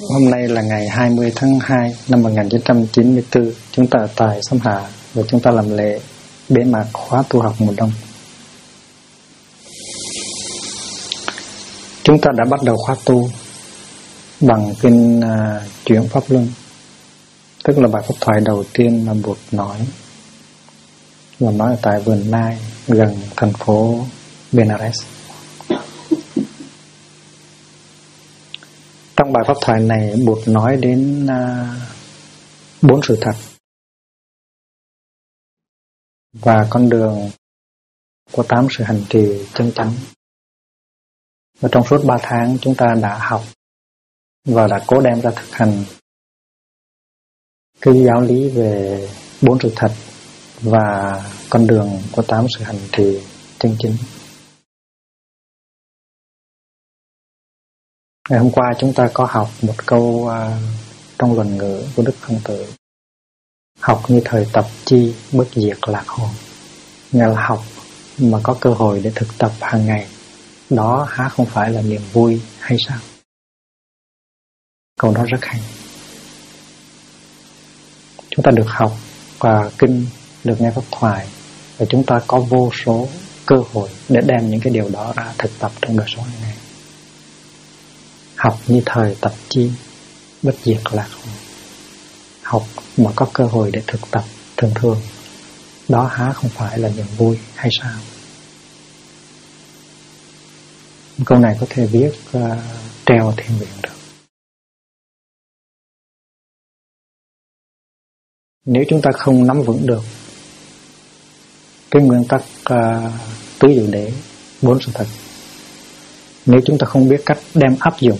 Hôm nay là ngày 20 tháng 2 năm 1994, chúng ta ở tại Sâm Hà và chúng ta làm lễ bế mạc khóa tu học mùa đông. Chúng ta đã bắt đầu khóa tu bằng kinh Chuyển Pháp Luân, tức là bài pháp thoại đầu tiên mà Bụt nói, và nói ở tại vườn Nai gần thành phố Benares. Trong bài pháp thoại này, Bụt nói đến 4 sự thật và con đường của 8 sự hành trì chân chánh. Và trong suốt 3 tháng chúng ta đã học và đã cố đem ra thực hành cái giáo lý về 4 sự thật và con đường của 8 sự hành trì chân chính. Ngày hôm qua chúng ta có học một câu trong luận ngữ của Đức Khổng Tử: học như thời tập chi, bất diệt lạc hồn. Nghĩa là học mà có cơ hội để thực tập hàng ngày, đó há không phải là niềm vui hay sao? Câu đó rất hay. Chúng ta được học và kinh, được nghe pháp thoại, và chúng ta có vô số cơ hội để đem những cái điều đó ra thực tập trong đời sống hàng ngày. Học như thời tập chi, bất diệt lạc hồn. Học mà có cơ hội để thực tập thường thường, đó há không phải là niềm vui hay sao? Câu này có thể viết treo ở thiên viện được. Nếu chúng ta không nắm vững được cái nguyên tắc tứ diệu đế, 4 sự thật, nếu chúng ta không biết cách đem áp dụng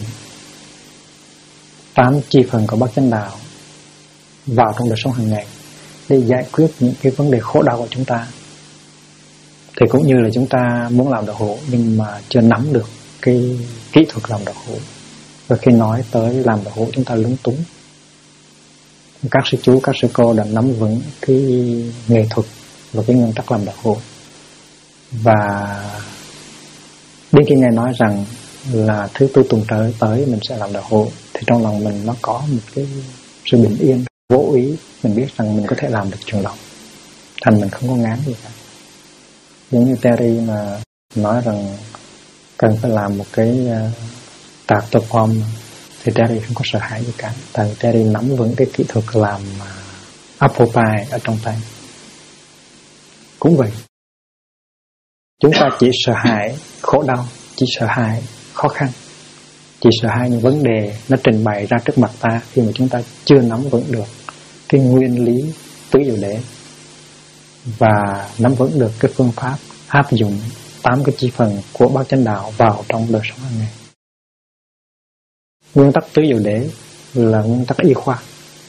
8 chi phần của Bát Chánh Đạo vào trong đời sống hàng ngày để giải quyết những cái vấn đề khổ đau của chúng ta, thì cũng như là chúng ta muốn làm đạo hữu nhưng mà chưa nắm được cái kỹ thuật làm đạo hữu, và khi nói tới làm đạo hữu chúng ta lúng túng. Các sư chú, các sư cô đã nắm vững cái nghệ thuật và cái nguyên tắc làm đạo hữu, và đến khi Ngài nói rằng là thứ tư tuần tới mình sẽ làm đạo hữu, thì trong lòng mình nó có một cái sự bình yên, vô ý, mình biết rằng mình có thể làm được chuyện đó, thành mình không có ngán gì cả. Giống như Terry mà nói rằng cần phải làm một cái tạc tập form, thì Terry không có sợ hãi gì cả, tại vì Terry nắm vững cái kỹ thuật làm apple pie ở trong tay. Cũng vậy, chúng ta chỉ sợ hãi khổ đau, chỉ sợ hãi khó khăn, chỉ sợ hãi những vấn đề nó trình bày ra trước mặt ta khi mà chúng ta chưa nắm vững được cái nguyên lý tứ diệu đế và nắm vững được cái phương pháp áp dụng 8 cái chi phần của Bát Chánh Đạo vào trong đời sống hàng ngày. Nguyên tắc tứ diệu đế là nguyên tắc y khoa,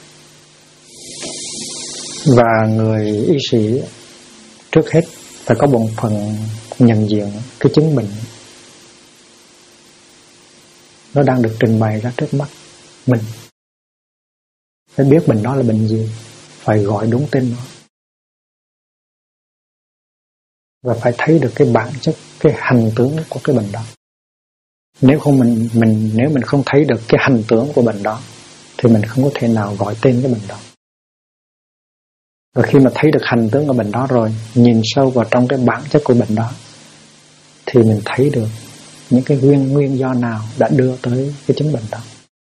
và người y sĩ trước hết phải có bổn phận nhận diện cái chứng bệnh nó đang được trình bày ra trước mắt mình, phải biết bệnh đó là bệnh gì, phải gọi đúng tên nó, và phải thấy được cái bản chất, cái hành tướng của cái bệnh đó. Nếu mình không thấy được cái hành tướng của bệnh đó thì mình không có thể nào gọi tên cái bệnh đó. Và khi mà thấy được hành tướng của bệnh đó rồi, nhìn sâu vào trong cái bản chất của bệnh đó, thì mình thấy được những cái nguyên do nào đã đưa tới cái chứng bệnh đó.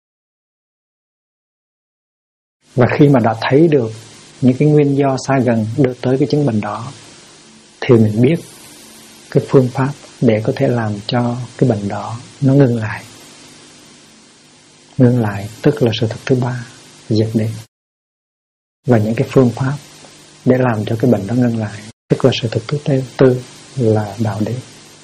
Và khi mà đã thấy được những cái nguyên do xa gần đưa tới cái chứng bệnh đó, thì mình biết cái phương pháp để có thể làm cho cái bệnh đó nó ngưng lại. Ngưng lại tức là sự thật thứ 3, diệt đế. Và những cái phương pháp để làm cho cái bệnh đó ngưng lại tức là sự thật thứ 4 là đạo đế.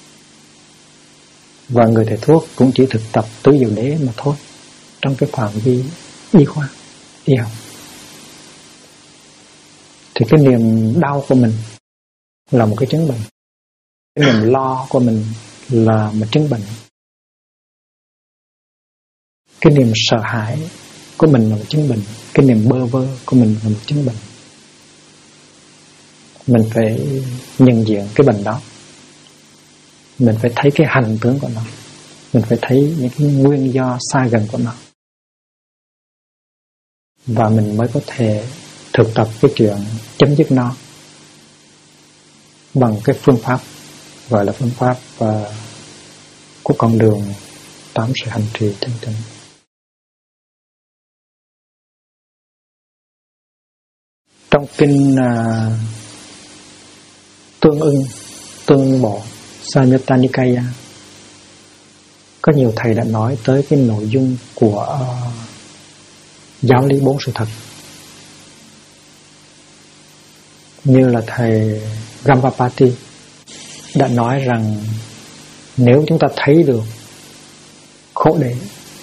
Và người thầy thuốc cũng chỉ thực tập tứ diệu đế mà thôi, trong cái phạm vi y khoa, y học. Thì cái niềm đau của mình là một cái chứng bệnh, cái niềm lo của mình là một chứng bệnh, cái niềm sợ hãi của mình là một chứng bệnh, cái niềm bơ vơ của mình là một chứng bệnh. Mình phải nhận diện cái bệnh đó, mình phải thấy cái hành tướng của nó, mình phải thấy những cái nguyên do xa gần của nó, và mình mới có thể thực tập cái chuyện chấm dứt nó bằng cái phương pháp gọi là phương pháp của con đường 8 sự hành trì chân chính. Trong kinh Tương Bộ Samyutta Nikaya có nhiều thầy đã nói tới cái nội dung của giáo lý 4 sự thật. Như là thầy Gampapati đã nói rằng nếu chúng ta thấy được khổ đế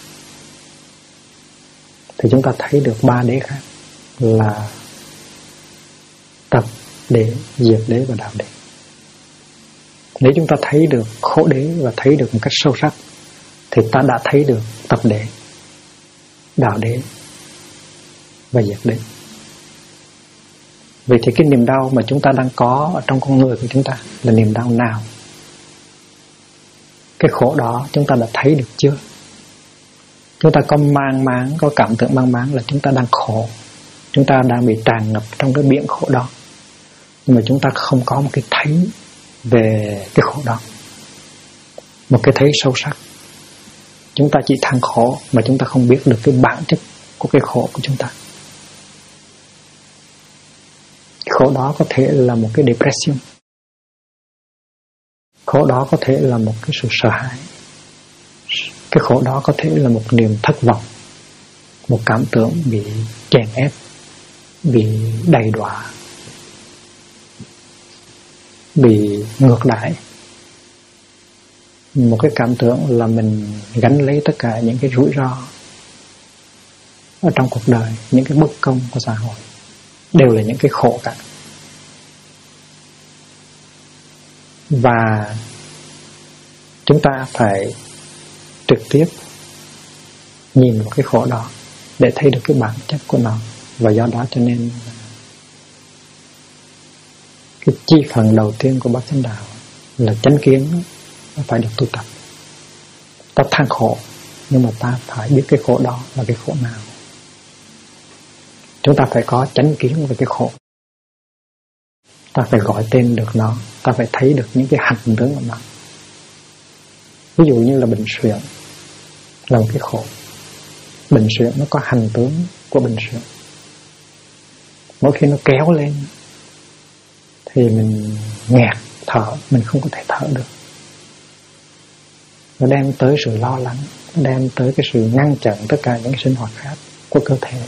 thì chúng ta thấy được 3 đế khác là tập đế, diệt đế và đạo đế. Nếu chúng ta thấy được khổ đế và thấy được một cách sâu sắc thì ta đã thấy được tập đế, đạo đế và diệt đế. Vậy thì cái niềm đau mà chúng ta đang có ở trong con người của chúng ta là niềm đau nào? Cái khổ đó chúng ta đã thấy được chưa? Chúng ta có mang máng, có cảm tưởng mang máng là chúng ta đang khổ, chúng ta đang bị tràn ngập trong cái biển khổ đó, nhưng mà chúng ta không có một cái thấy về cái khổ đó, một cái thấy sâu sắc. Chúng ta chỉ than khổ mà chúng ta không biết được cái bản chất của cái khổ của chúng ta. Cái khổ đó có thể là một cái depression, khổ đó có thể là một cái sự sợ hãi, cái khổ đó có thể là một niềm thất vọng, một cảm tưởng bị chèn ép, bị đầy đọa, bị ngược đãi, một cái cảm tưởng là mình gánh lấy tất cả những cái rủi ro ở trong cuộc đời, những cái bất công của xã hội đều là những cái khổ cả. Và chúng ta phải trực tiếp nhìn vào cái khổ đó để thấy được cái bản chất của nó. Và do đó cho nên cái chi phần đầu tiên của Bát Chánh Đạo là chánh kiến nó phải được tu tập. Ta than khổ nhưng mà ta phải biết cái khổ đó là cái khổ nào. Chúng ta phải có chánh kiến về cái khổ. Ta phải gọi tên được nó, ta phải thấy được những cái hành tướng của nó. Ví dụ như là bệnh suyễn là một cái khổ. Bệnh suyễn nó có hành tướng của bệnh suyễn. Mỗi khi nó kéo lên thì mình nghẹt thở, mình không có thể thở được. Nó đem tới sự lo lắng, nó đem tới cái sự ngăn chặn tất cả những sinh hoạt khác của cơ thể.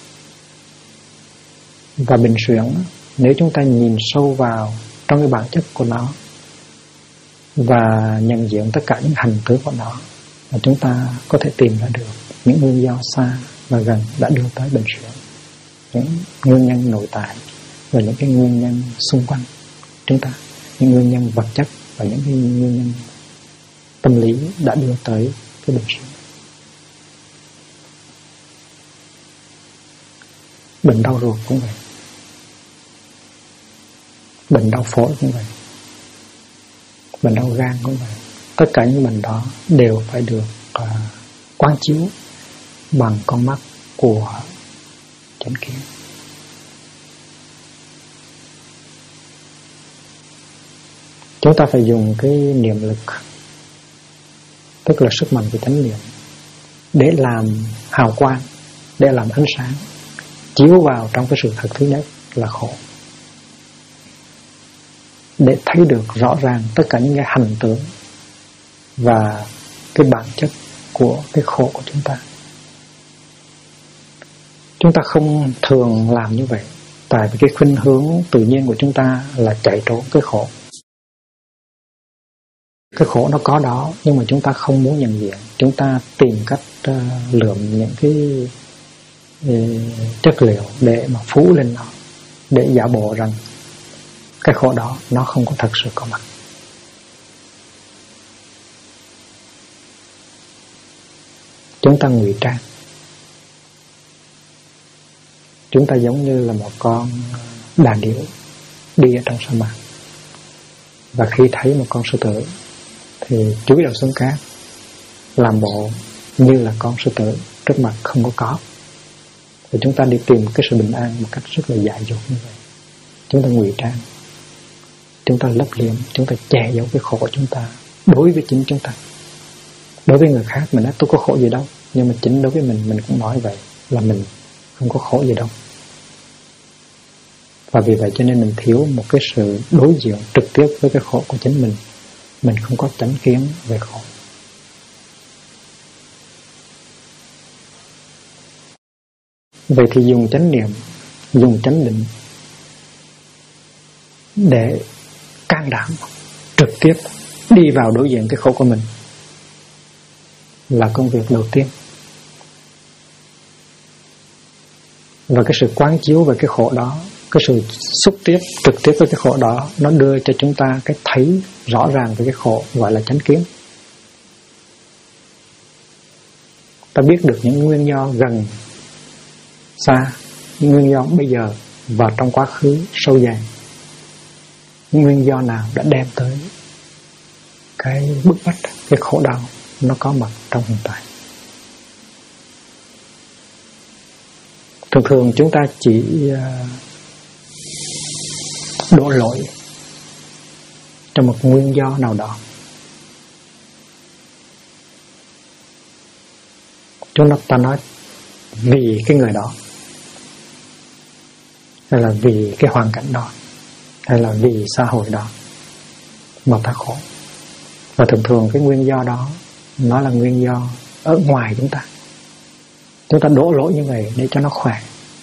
Và bệnh suyễn, nếu chúng ta nhìn sâu vào trong cái bản chất của nó và nhận diện tất cả những hành tướng của nó, là chúng ta có thể tìm ra được những nguyên do xa và gần đã đưa tới bệnh suyễn, những nguyên nhân nội tại và những cái nguyên nhân xung quanh chúng ta, những nguyên nhân vật chất và những cái nguyên nhân tâm lý đã đưa tới cái bệnh suyễn. Bệnh đau ruột cũng vậy, bệnh đau phổi cũng vậy, bệnh đau gan cũng vậy. Tất cả những bệnh đó đều phải được quán chiếu bằng con mắt của chánh kiến. Chúng ta phải dùng cái niệm lực, tức là sức mạnh của chánh niệm, để làm hào quang, để làm ánh sáng chiếu vào trong cái sự thật thứ nhất là khổ, để thấy được rõ ràng tất cả những cái hành tướng và cái bản chất của cái khổ của chúng ta. Chúng ta không thường làm như vậy, tại vì cái khuynh hướng tự nhiên của chúng ta là chạy trốn cái khổ. Cái khổ nó có đó, nhưng mà chúng ta không muốn nhận diện. Chúng ta tìm cách lượm những cái chất liệu để mà phủ lên nó, để giả bộ rằng cái khổ đó nó không có thật sự có mặt. Chúng ta ngụy trang. Chúng ta giống như là một con đà điểu đi ở trong sa mạc, và khi thấy một con sư tử thì chúi đầu xuống cát, làm bộ như là con sư tử trước mặt không có cọp, Và chúng ta đi tìm cái sự bình an một cách rất là dại dột như vậy. Chúng ta ngụy trang, chúng ta lấp liếm, chúng ta che giấu cái khổ của chúng ta đối với chính chúng ta. Đối với người khác mình nói tôi có khổ gì đâu, nhưng mà chính đối với mình cũng nói vậy, là mình không có khổ gì đâu. Và vì vậy cho nên mình thiếu một cái sự đối diện trực tiếp với cái khổ của chính mình. Mình không có chánh kiến về khổ. Vậy thì dùng chánh niệm, dùng chánh định để can đảm trực tiếp đi vào đối diện cái khổ của mình là công việc đầu tiên. Và cái sự quán chiếu về cái khổ đó, cái sự xúc tiếp trực tiếp với cái khổ đó, nó đưa cho chúng ta cái thấy rõ ràng về cái khổ, gọi là chánh kiến. Ta biết được những nguyên do gần xa, những nguyên do bây giờ và trong quá khứ sâu dài. Những nguyên do nào đã đem tới cái bức bách, cái khổ đau nó có mặt trong hiện tại. Thường thường chúng ta chỉ đổ lỗi cho một nguyên do nào đó. Chúng ta nói vì cái người đó, hay là vì cái hoàn cảnh đó, hay là vì xã hội đó mà ta khổ. Và thường thường cái nguyên do đó nó là nguyên do ở ngoài chúng ta. Chúng ta đổ lỗi như vậy để cho nó khỏe.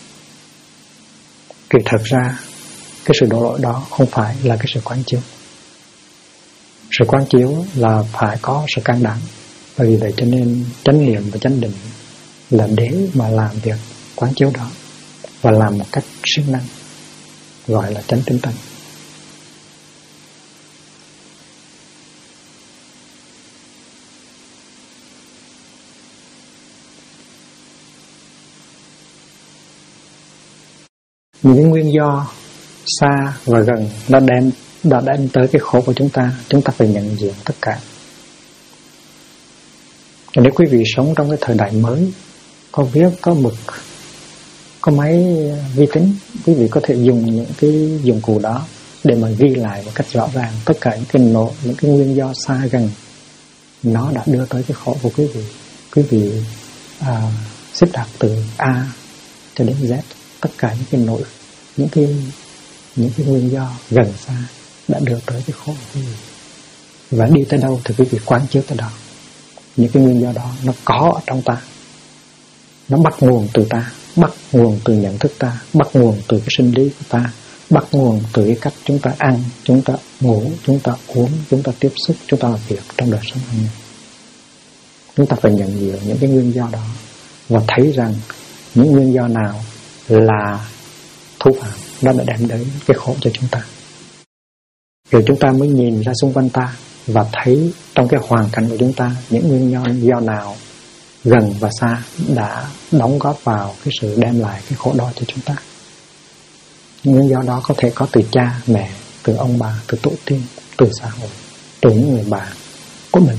Kỳ thực ra cái sự đổ lỗi đó không phải là cái sự quán chiếu. Sự quán chiếu là phải có sự can đảm. Bởi vì vậy cho nên chánh niệm và chánh định là để mà làm việc quán chiếu đó, và làm một cách siêng năng, gọi là chánh tinh tấn. Những nguyên do xa và gần đã đem tới cái khổ của chúng ta phải nhận diện tất cả. Nếu quý vị sống trong cái thời đại mới, có viết, có mực, có máy vi tính, quý vị có thể dùng những cái dụng cụ đó để mà ghi lại một cách rõ ràng tất cả những cái nguyên do xa gần nó đã đưa tới cái khổ của quý vị. Quý vị xếp đặt từ A cho đến Z, tất cả những cái nguyên do gần xa đã đưa tới cái khổ của quý vị. Và đi tới đâu thì quý vị quán chiếu tới đó. Những cái nguyên do đó nó có ở trong ta, nó bắt nguồn từ ta, bắt nguồn từ nhận thức ta, bắt nguồn từ cái sinh lý của ta, bắt nguồn từ cái cách chúng ta ăn, chúng ta ngủ, chúng ta uống, chúng ta tiếp xúc, chúng ta làm việc trong đời sống hàng ngày. Chúng ta phải nhận diện những cái nguyên do đó và thấy rằng những nguyên do nào là thú phạm, nó đã đem đến cái khổ cho chúng ta. Rồi chúng ta mới nhìn ra xung quanh ta và thấy trong cái hoàn cảnh của chúng ta những nguyên do nào gần và xa đã đóng góp vào cái sự đem lại cái khổ đau cho chúng ta. Những nguyên do đó có thể có từ cha, mẹ, từ ông bà, từ tổ tiên, từ xã hội, từ những người bạn của mình.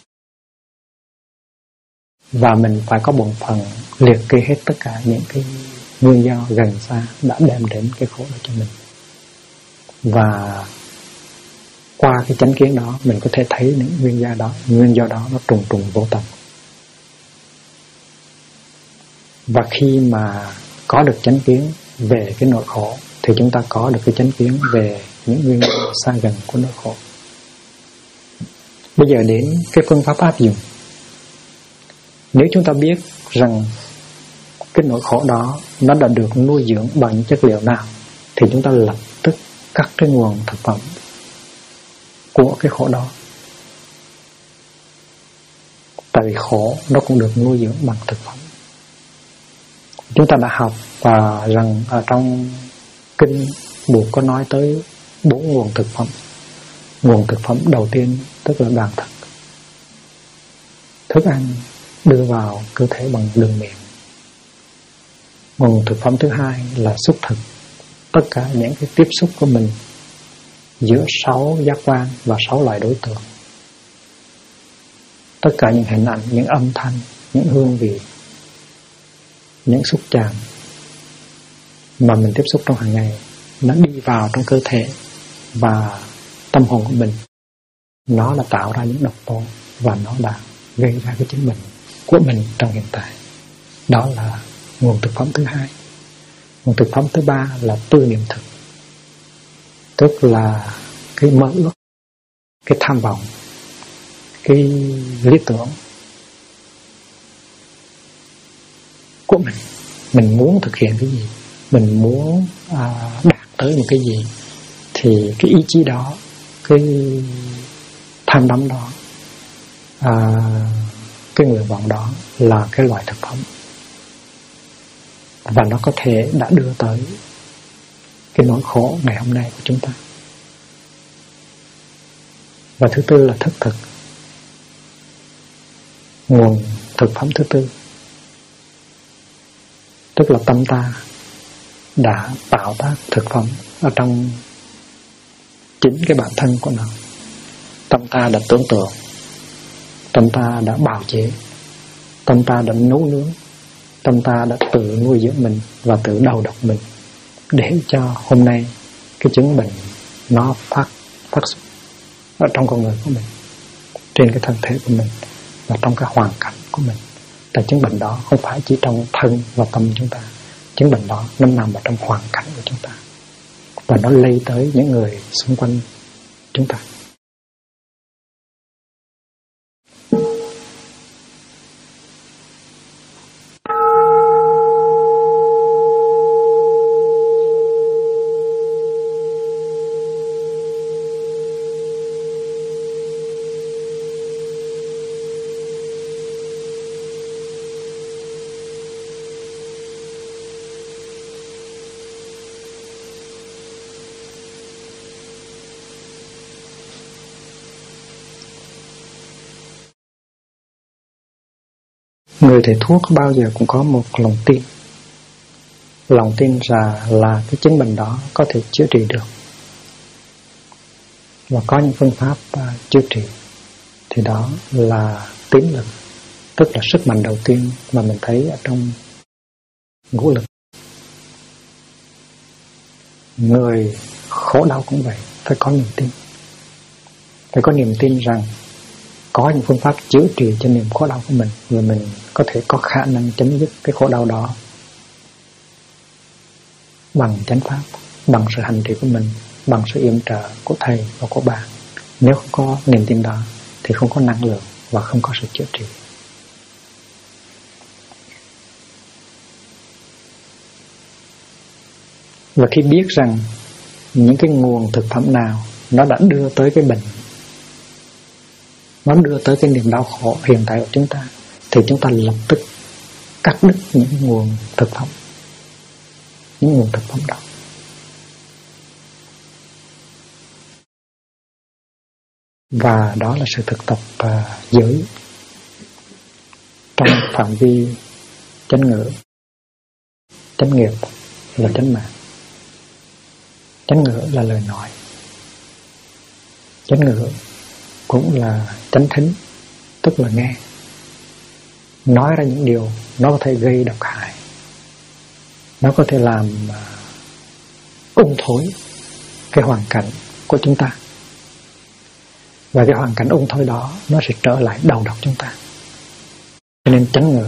Và mình phải có bổn phận liệt kê hết tất cả những cái nguyên do gần xa đã đem đến cái khổ đau cho mình. Và qua cái chánh kiến đó mình có thể thấy những nguyên do đó nó trùng trùng vô tận. Và khi mà có được chánh kiến về cái nỗi khổ thì chúng ta có được cái chánh kiến về những nguyên do xa gần của nỗi khổ. Bây giờ đến cái phương pháp áp dụng. Nếu chúng ta biết rằng cái nỗi khổ đó nó đã được nuôi dưỡng bằng những chất liệu nào thì chúng ta lập tức cắt cái nguồn thực phẩm của cái khổ đó. Tại vì khổ nó cũng được nuôi dưỡng bằng thực phẩm. Chúng ta đã học và rằng ở trong kinh Buddha có nói tới 4 nguồn thực phẩm. Nguồn thực phẩm đầu tiên tức là đoàn thực, thức ăn đưa vào cơ thể bằng đường miệng. Nguồn thực phẩm thứ hai là xúc thực, tất cả những cái tiếp xúc của mình giữa 6 giác quan và 6 loại đối tượng. Tất cả những hình ảnh, những âm thanh, những hương vị, những xúc chạm, mà mình tiếp xúc trong hàng ngày, nó đi vào trong cơ thể và tâm hồn của mình, nó là tạo ra những độc tố và nó đã gây ra cái chứng bệnh của mình trong hiện tại. Đó là nguồn thực phẩm thứ hai. Nguồn thực phẩm thứ ba là tư niệm thực, tức là cái mơ ước, cái tham vọng, cái lý tưởng của mình. Mình muốn thực hiện cái gì, mình muốn đạt tới một cái gì, thì cái ý chí đó, cái tham đắm đó, cái nguyện vọng đó là cái loại thực phẩm, và nó có thể đã đưa tới cái nỗi khổ ngày hôm nay của chúng ta. Và thứ tư là thức thực. Nguồn thực phẩm thứ tư, tức là tâm ta đã tạo tác thực phẩm ở trong chính cái bản thân của nó. Tâm ta đã tưởng tượng, tâm ta đã bào chế, tâm ta đã nấu nướng, tâm ta đã tự nuôi dưỡng mình và tự đầu độc mình, để cho hôm nay cái chứng bệnh nó phát xuất ở trong con người của mình, trên cái thân thể của mình và trong cái hoàn cảnh của mình. Tại chứng bệnh đó không phải chỉ trong thân và tâm chúng ta, chứng bệnh đó nó nằm ở trong hoàn cảnh của chúng ta, và nó lây tới những người xung quanh chúng ta. Người thầy thuốc bao giờ cũng có một lòng tin. Lòng tin là cái chứng bệnh đó có thể chữa trị được, và có những phương pháp chữa trị. Thì đó là tín lực, tức là sức mạnh đầu tiên mà mình thấy ở trong ngũ lực. Người khổ đau cũng vậy, phải có niềm tin. Phải có niềm tin rằng có những phương pháp chữa trị cho niềm khổ đau của mình, và mình có thể có khả năng chấm dứt cái khổ đau đó bằng chánh pháp, bằng sự hành trì của mình, bằng sự yểm trợ của thầy và của bạn. Nếu không có niềm tin đó thì không có năng lượng và không có sự chữa trị. Và khi biết rằng những cái nguồn thực phẩm nào nó đã đưa tới cái bệnh, nó đưa tới cái niềm đau khổ hiện tại của chúng ta, thì chúng ta lập tức cắt đứt những nguồn thực phẩm, những nguồn thực phẩm đó. Và đó là sự thực tập giới trong phạm vi chánh ngữ. Chánh nghiệp là chánh mạng, chánh ngữ là lời nói, chánh ngữ cũng là chánh thính, tức là nghe. Nói ra những điều nó có thể gây độc hại, nó có thể làm ung thối cái hoàn cảnh của chúng ta, và cái hoàn cảnh ung thối đó nó sẽ trở lại đầu độc chúng ta. Cho nên chánh ngữ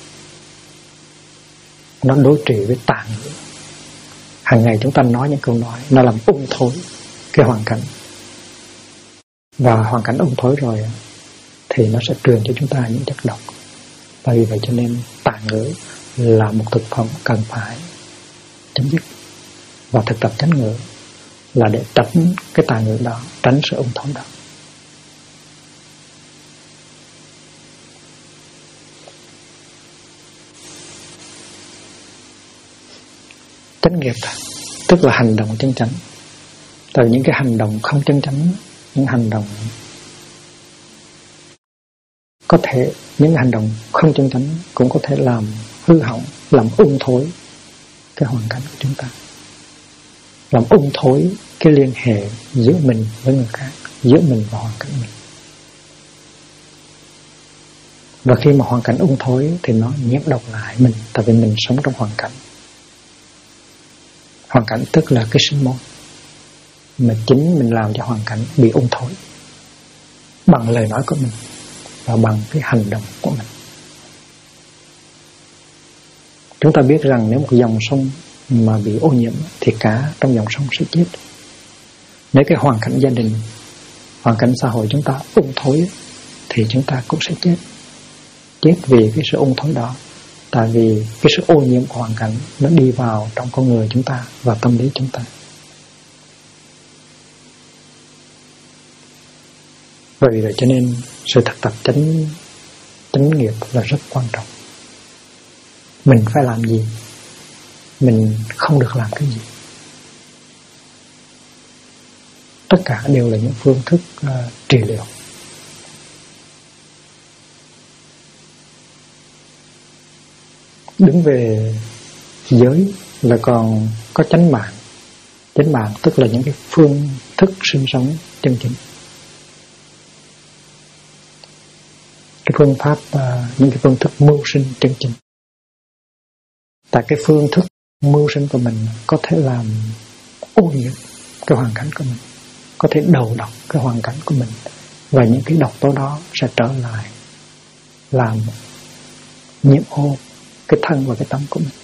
nó đối trị với tà ngữ. Hàng ngày chúng ta nói những câu nói nó làm ung thối cái hoàn cảnh, và hoàn cảnh ung thối rồi thì nó sẽ truyền cho chúng ta những chất độc. Và vì vậy cho nên tà ngữ là một thực phẩm cần phải chấm dứt, và thực tập chánh ngữ là để tránh cái tà ngữ đó, tránh sự ung thối đó. Chánh nghiệp tức là hành động chân chánh. Từ những cái hành động không chân chánh, những hành động có thể, những hành động không chân chánh cũng có thể làm hư hỏng, làm ung thối cái hoàn cảnh của chúng ta, làm ung thối cái liên hệ giữa mình với người khác, giữa mình và hoàn cảnh mình. Và khi mà hoàn cảnh ung thối thì nó nhiễm độc lại mình, tại vì mình sống trong hoàn cảnh. Hoàn cảnh tức là cái sinh môn mà chính mình làm cho hoàn cảnh bị ung thối bằng lời nói của mình và bằng cái hành động của mình. Chúng ta biết rằng nếu một dòng sông mà bị ô nhiễm thì cả trong dòng sông sẽ chết. Nếu cái hoàn cảnh gia đình, hoàn cảnh xã hội chúng ta ung thối thì chúng ta cũng sẽ chết. Chết vì cái sự ung thối đó. Tại vì cái sự ô nhiễm của hoàn cảnh nó đi vào trong con người chúng ta và tâm lý chúng ta. Vậy rồi cho nên sự thực tập chánh nghiệp là rất quan trọng. Mình phải làm gì? Mình không được làm cái gì? Tất cả đều là những phương thức trị liệu. Đứng về giới là còn có chánh mạng. Chánh mạng tức là những cái phương thức sinh sống chân chính. Cái phương pháp, những cái phương thức mưu sinh chân chính. Tại cái phương thức mưu sinh của mình có thể làm ô nhiễm cái hoàn cảnh của mình, có thể đầu độc cái hoàn cảnh của mình, và những cái độc tố đó sẽ trở lại làm nhiễm ô cái thân và cái tâm của mình.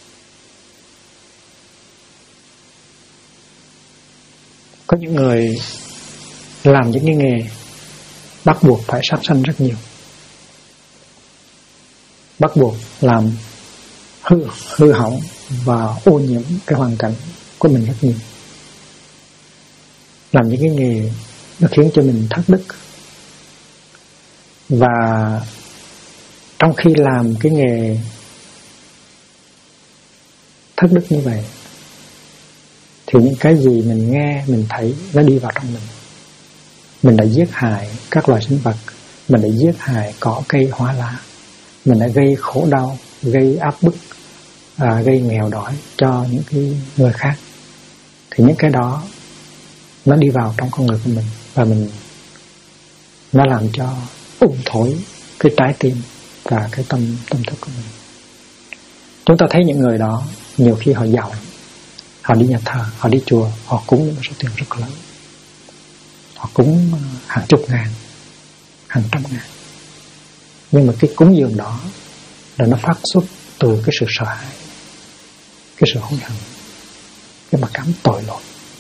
Có những người làm những cái nghề bắt buộc phải sát sanh rất nhiều, bắt buộc làm hư hỏng và ô nhiễm cái hoàn cảnh của mình rất nhiều. Làm những cái nghề nó khiến cho mình thất đức. Và trong khi làm cái nghề thất đức như vậy thì những cái gì mình nghe, mình thấy nó đi vào trong mình. Mình đã giết hại các loài sinh vật, mình đã giết hại cỏ cây hoa lá, mình đã gây khổ đau, gây áp bức, gây nghèo đói cho những cái người khác. Thì những cái đó nó đi vào trong con người của mình và nó làm cho ung thối cái trái tim và cái tâm thức của mình. Chúng ta thấy những người đó nhiều khi họ giàu lắm. Họ đi nhà thờ, họ đi chùa, họ cúng những số tiền rất lớn. Họ cúng hàng chục ngàn, hàng trăm ngàn. Nhưng mà cái cúng dường đó là nó phát xuất từ cái sự sợ hãi, cái sự hối hận, cái mặc cảm tội lỗi.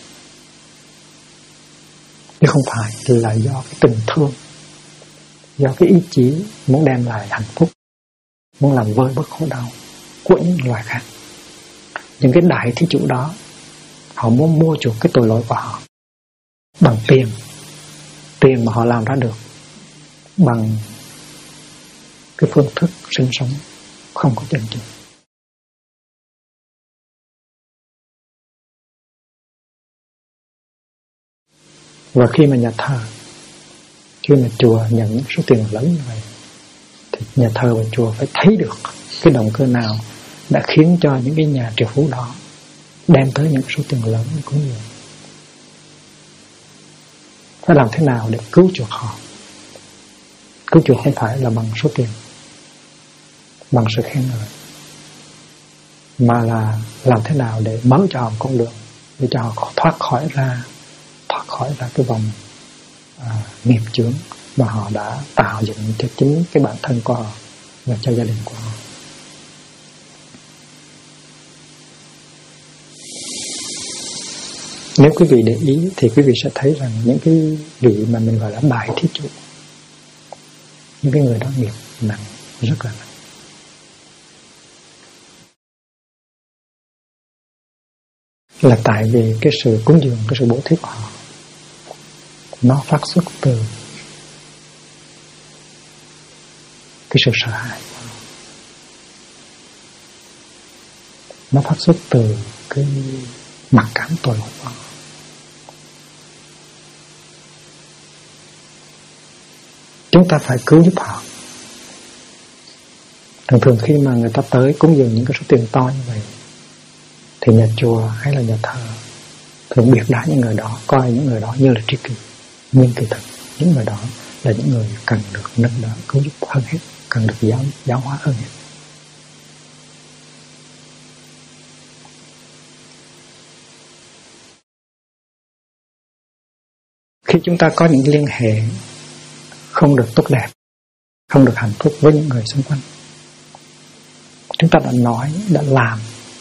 Chứ không phải là do cái tình thương, do cái ý chí muốn đem lại hạnh phúc, muốn làm vơi bớt khổ đau của những loài khác. Những cái đại thí chủ đó, họ muốn mua chuộc cái tội lỗi của họ bằng tiền mà họ làm ra được, bằng cái phương thức sinh sống không có chân chính. Và khi mà nhà thờ, khi mà chùa nhận những số tiền lớn như vậy, thì nhà thờ và chùa phải thấy được cái động cơ nào đã khiến cho những cái nhà triệu phú đó đem tới những số tiền lớn như cúng dường. Phải làm thế nào để cứu chuộc họ? Cứu chuộc không phải là bằng số tiền, bằng sự khen ngợi, mà là làm thế nào để mở cho họ con đường, để cho họ thoát khỏi ra cái vòng nghiệp chướng mà họ đã tạo dựng cho chính cái bản thân của họ và cho gia đình của họ. Nếu quý vị để ý thì quý vị sẽ thấy rằng những cái vị mà mình gọi là đại thí chủ, những cái người đó nghiệp nặng, rất là nặng. Là tại vì cái sự cúng dường, cái sự bố thí của họ nó phát xuất từ cái sự sợ hãi, nó phát xuất từ cái mặc cảm tội lỗi của họ. Chúng ta phải cứu giúp họ. Thường khi mà người ta tới cúng dường những cái số tiền to như vậy thì nhà chùa hay là nhà thờ thường biệt đãi những người đó, coi những người đó như là tri kỷ. Nhưng kỳ thực những người đó là những người cần được nâng đỡ cứu giúp hơn hết, cần được giáo hóa hơn hết. Khi chúng ta có những liên hệ không được tốt đẹp, không được hạnh phúc với những người xung quanh, chúng ta đã nói, đã làm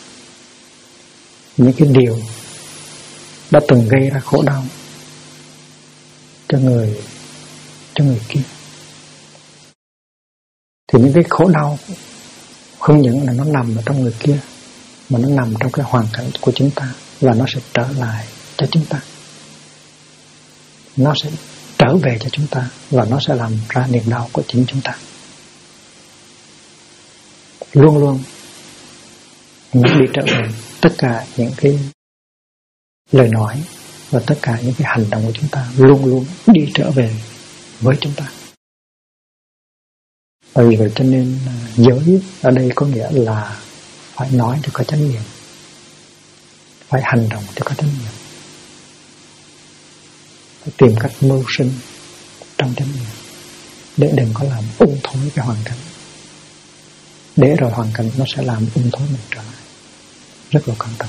những cái điều đã từng gây ra khổ đau cho người kia, thì những cái khổ đau không những là nó nằm ở trong người kia, mà nó nằm trong cái hoàn cảnh của chúng ta, và nó sẽ trở lại cho chúng ta, nó sẽ trở về cho chúng ta, và nó sẽ làm ra niềm đau của chính chúng ta. Luôn luôn nó đi trở về. Tất cả những cái lời nói và tất cả những cái hành động của chúng ta luôn luôn đi trở về với chúng ta. Bởi vậy cho nên giới ở đây có nghĩa là phải nói thì có chánh niệm, phải hành động thì có chánh niệm, phải tìm cách mưu sinh trong chánh niệm, để đừng có làm ung thối cái hoàn cảnh, để rồi hoàn cảnh nó sẽ làm ung thối mình trở lại. Rất là quan trọng.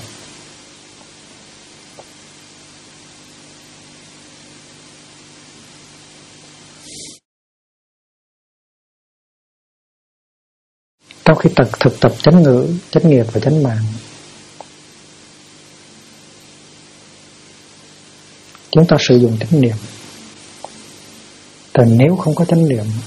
Trong khi thực tập chánh ngữ, chánh nghiệp và chánh mạng, chúng ta sử dụng chánh niệm.แต่nếu không có chánh niệm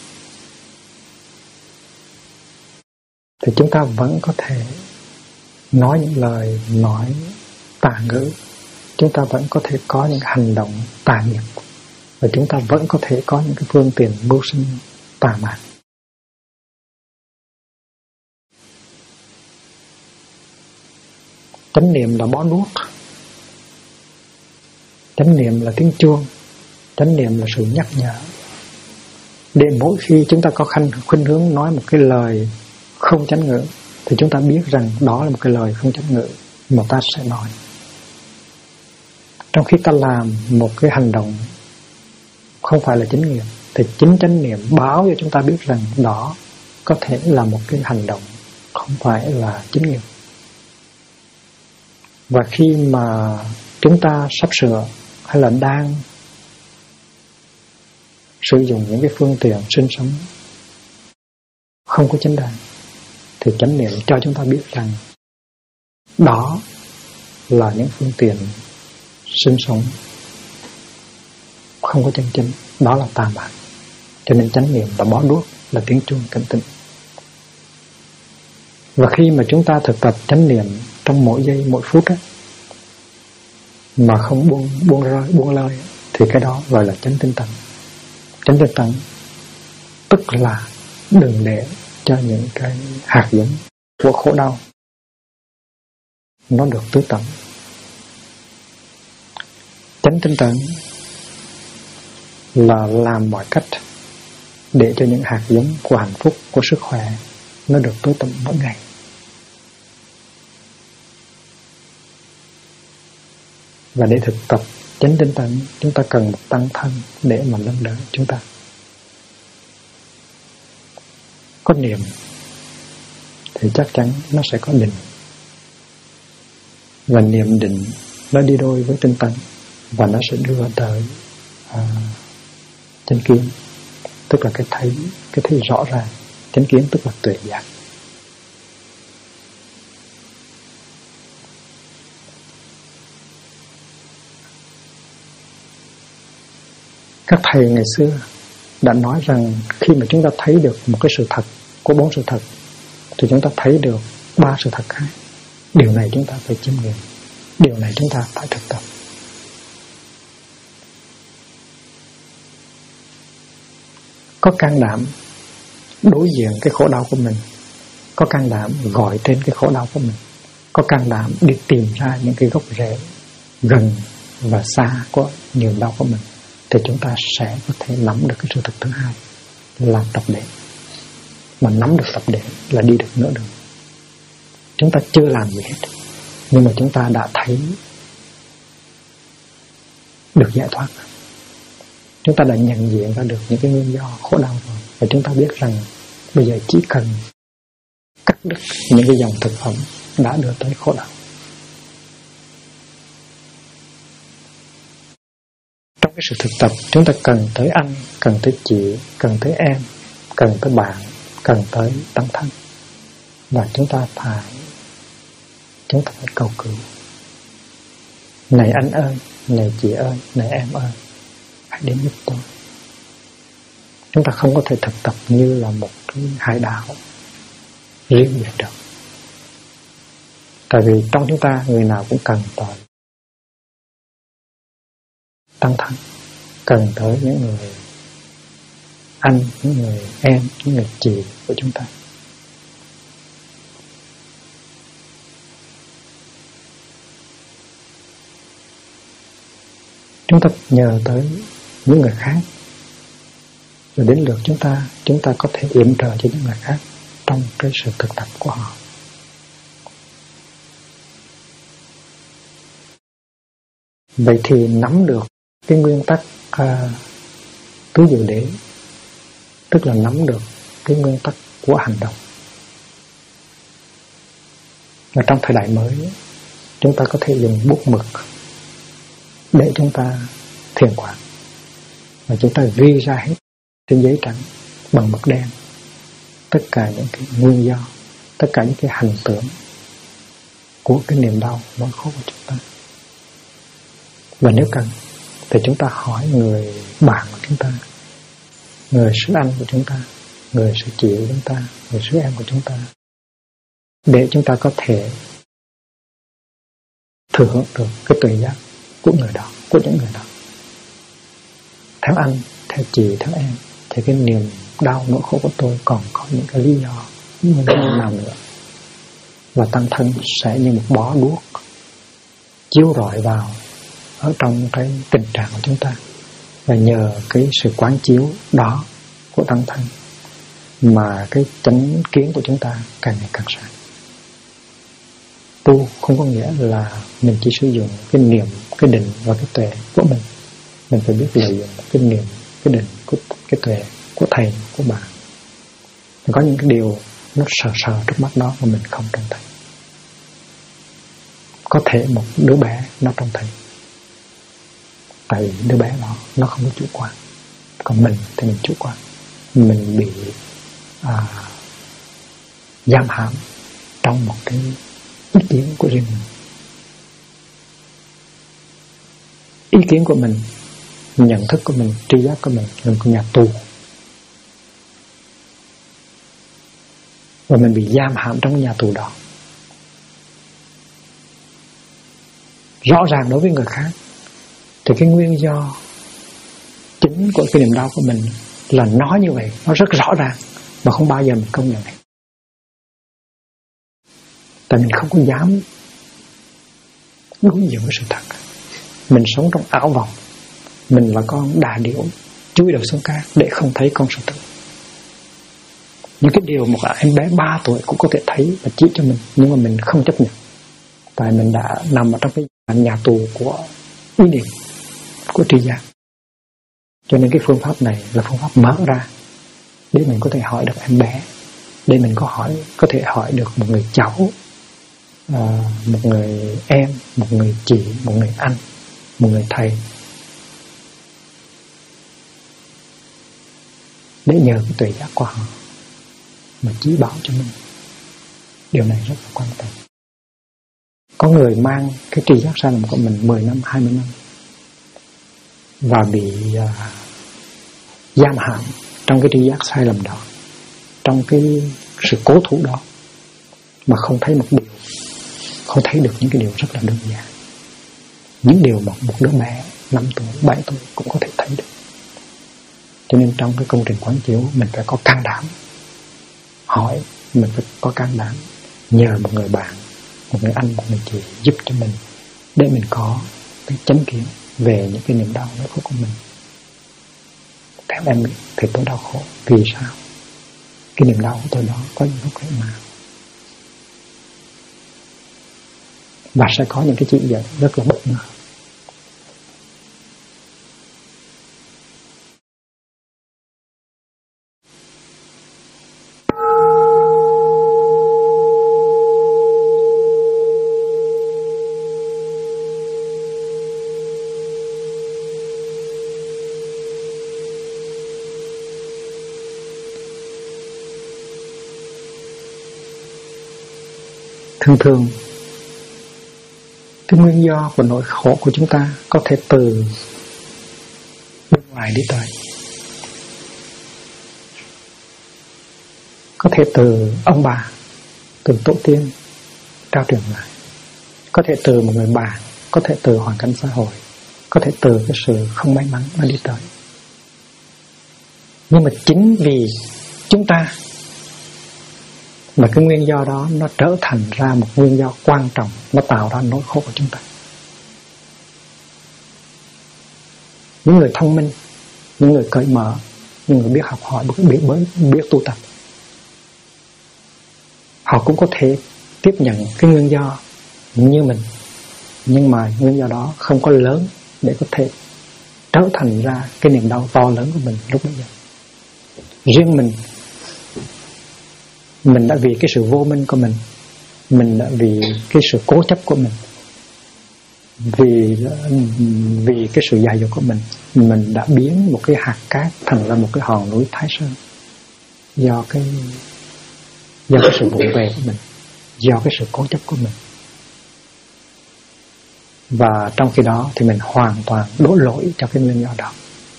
thì chúng ta vẫn có thể nói những lời nói tà ngữ, chúng ta vẫn có thể có những hành động tà nghiệp, và chúng ta vẫn có thể có những cái phương tiện mưu sinh tà mạn. Chánh niệm là bó đuốc, chánh niệm là tiếng chuông, chánh niệm là sự nhắc nhở, để mỗi khi chúng ta có khuynh hướng nói một cái lời không chánh ngữ thì chúng ta biết rằng đó là một cái lời không chánh ngữ mà ta sẽ nói. Trong khi ta làm một cái hành động không phải là chánh niệm thì chính chánh niệm báo cho chúng ta biết rằng đó có thể là một cái hành động không phải là chánh niệm. Và khi mà chúng ta sắp sửa hay là đang sử dụng những cái phương tiện sinh sống không có chánh đàng thì chánh niệm cho chúng ta biết rằng đó là những phương tiện sinh sống không có chân chính, đó là tà mạn. Cho nên chánh niệm là bó đuốc, là tiếng chuông cảnh tỉnh. Và khi mà chúng ta thực tập chánh niệm trong mỗi giây mỗi phút á, mà không buông lơi thì cái đó gọi là chánh tinh tấn. Chánh tinh tấn tức là đừng để cho những cái hạt giống của khổ đau nó được tưới tẩm. Chánh tinh tấn là làm mọi cách để cho những hạt giống của hạnh phúc, của sức khỏe nó được tưới tẩm mỗi ngày. Và để thực tập chánh tinh tấn, chúng ta cần một tăng thân để mà nâng đỡ chúng ta. Có niệm thì chắc chắn nó sẽ có định. Và niệm định nó đi đôi với tinh tấn, và nó sẽ đưa tới chánh kiến, tức là cái thấy rõ ràng. Chánh kiến tức là tuệ giác. Các thầy ngày xưa đã nói rằng khi mà chúng ta thấy được một cái sự thật của 4 sự thật thì chúng ta thấy được 3 sự thật khác. Điều này chúng ta phải chiêm nghiệm, điều này chúng ta phải thực tập. Có can đảm đối diện cái khổ đau của mình, có can đảm gọi tên cái khổ đau của mình, có can đảm đi tìm ra những cái gốc rễ gần và xa của niềm đau của mình, thì chúng ta sẽ có thể nắm được cái sự thật thứ hai là tập đệ. Mà nắm được tập đệ là đi được nửa đường. Chúng ta chưa làm gì hết, nhưng mà chúng ta đã thấy được giải thoát. Chúng ta đã nhận diện ra được những cái nguyên do khổ đau rồi, và chúng ta biết rằng bây giờ chỉ cần cắt đứt những cái dòng thực phẩm đã đưa tới khổ đau. cái sự thực tập, chúng ta cần tới anh, cần tới chị, cần tới em, cần tới bạn, cần tới tăng thân. Và chúng ta phải cầu cứu. Này anh ơi, này chị ơi, này em ơi, hãy đến giúp tôi. Chúng ta không có thể thực tập như là một cái hải đảo riêng biệt được. Tại vì trong chúng ta người nào cũng cần tới tăng thân, cần tới những người anh, những người em, những người chị của chúng ta. Chúng ta nhờ tới những người khác, rồi đến lượt chúng ta có thể yểm trợ cho những người khác trong cái sự thực tập của họ. Vậy thì nắm được cái nguyên tắc tứ diệu đế, tức là nắm được cái nguyên tắc của hành động. Và trong thời đại mới, chúng ta có thể dùng bút mực để chúng ta thiền quán, và chúng ta ghi ra hết trên giấy trắng bằng mực đen tất cả những cái nguyên do, tất cả những cái hành tưởng của cái niềm đau nỗi khổ của chúng ta. Và nếu cần thì chúng ta hỏi người bạn của chúng ta, người sư anh của chúng ta, người sư chị của chúng ta, người sư em của chúng ta, để chúng ta có thể thừa hưởng được cái tuệ giác của người đó, của những người đó. Theo anh, theo chị, theo em, thì cái niềm đau nỗi khổ của tôi còn có những cái lý do nào nữa. Và tăng thân sẽ như một bó đuốc chiếu rọi vào ở trong cái tình trạng của chúng ta. Và nhờ cái sự quán chiếu đó của tăng thân mà cái chánh kiến của chúng ta càng ngày càng sáng. Tu không có nghĩa là mình chỉ sử dụng cái niệm, cái định và cái tuệ của mình. Mình phải biết lợi dụng cái niệm, cái định, cái tuệ của thầy, của bạn. Có những cái điều nó sờ trước mắt đó mà mình không trông thấy. Có thể một đứa bé nó trông thấy, tại vì đứa bé đó nó không có chủ quan. Còn mình thì mình chủ quan. Mình bị giam hãm trong một cái ý kiến của riêng mình. Ý kiến của mình, nhận thức của mình, tri giác của mình là một nhà tù. Và mình bị giam hãm trong nhà tù đó. Rõ ràng đối với người khác thì cái nguyên do chính của cái niềm đau của mình là nói như vậy, nó rất rõ ràng mà không bao giờ mình công nhận. Tại mình không có dám đối diện với sự thật. Mình sống trong ảo vọng. Mình là con đà điểu chui đầu xuống cát để không thấy con sự thật. Những cái điều một em bé 3 tuổi cũng có thể thấy và chỉ cho mình, nhưng mà mình không chấp nhận. Tại mình đã nằm ở trong cái nhà tù của ý niệm, của tri giác. Cho nên cái phương pháp này là phương pháp mở ra để mình có thể hỏi được em bé, để mình có thể hỏi được một người cháu, một người em, một người chị, một người anh, một người thầy, để nhờ cái tuệ giác của họ mà chỉ bảo cho mình. Điều này rất là quan trọng. Có người mang cái tri giác sai lầm của mình 10 năm, 20 năm và bị giam hãm trong cái tri giác sai lầm đó, trong cái sự cố thủ đó, mà không thấy một điều, không thấy được những cái điều rất là đơn giản, những điều mà một đứa bé 5 tuổi, 7 tuổi cũng có thể thấy được. Cho nên trong cái công trình quán chiếu mình phải có can đảm hỏi, mình phải có can đảm nhờ một người bạn, một người anh, một người chị giúp cho mình, để mình có cái chánh kiến về những cái niềm đau nỗi khổ của mình. Theo em biết thì tôi đau khổ vì sao? Cái niềm đau của tôi đó có những lúc đấy mà. Và sẽ có những cái chỉ dẫn rất là bất ngờ. Thường thường cái nguyên do của nỗi khổ của chúng ta có thể từ bên ngoài đi tới, có thể từ ông bà, từ tổ tiên trao truyền lại, có thể từ một người bạn, có thể từ hoàn cảnh xã hội, có thể từ cái sự không may mắn mà đi tới. Nhưng mà chính vì chúng ta mà cái nguyên do đó nó trở thành ra một nguyên do quan trọng, nó tạo ra nỗi khổ của chúng ta. Những người thông minh, những người cởi mở, những người biết học hỏi, biết tu tập, họ cũng có thể tiếp nhận cái nguyên do như mình, nhưng mà nguyên do đó không có lớn để có thể trở thành ra cái niềm đau to lớn của mình lúc bây giờ. Riêng mình đã vì cái sự vô minh của mình đã vì cái sự cố chấp của vì cái sự dại dột của mình đã biến một cái hạt cát thành ra một cái hòn núi Thái Sơn, do cái sự vụng về của mình, do cái sự cố chấp của mình. Và trong khi đó thì mình hoàn toàn đổ lỗi cho cái nguyên do đó.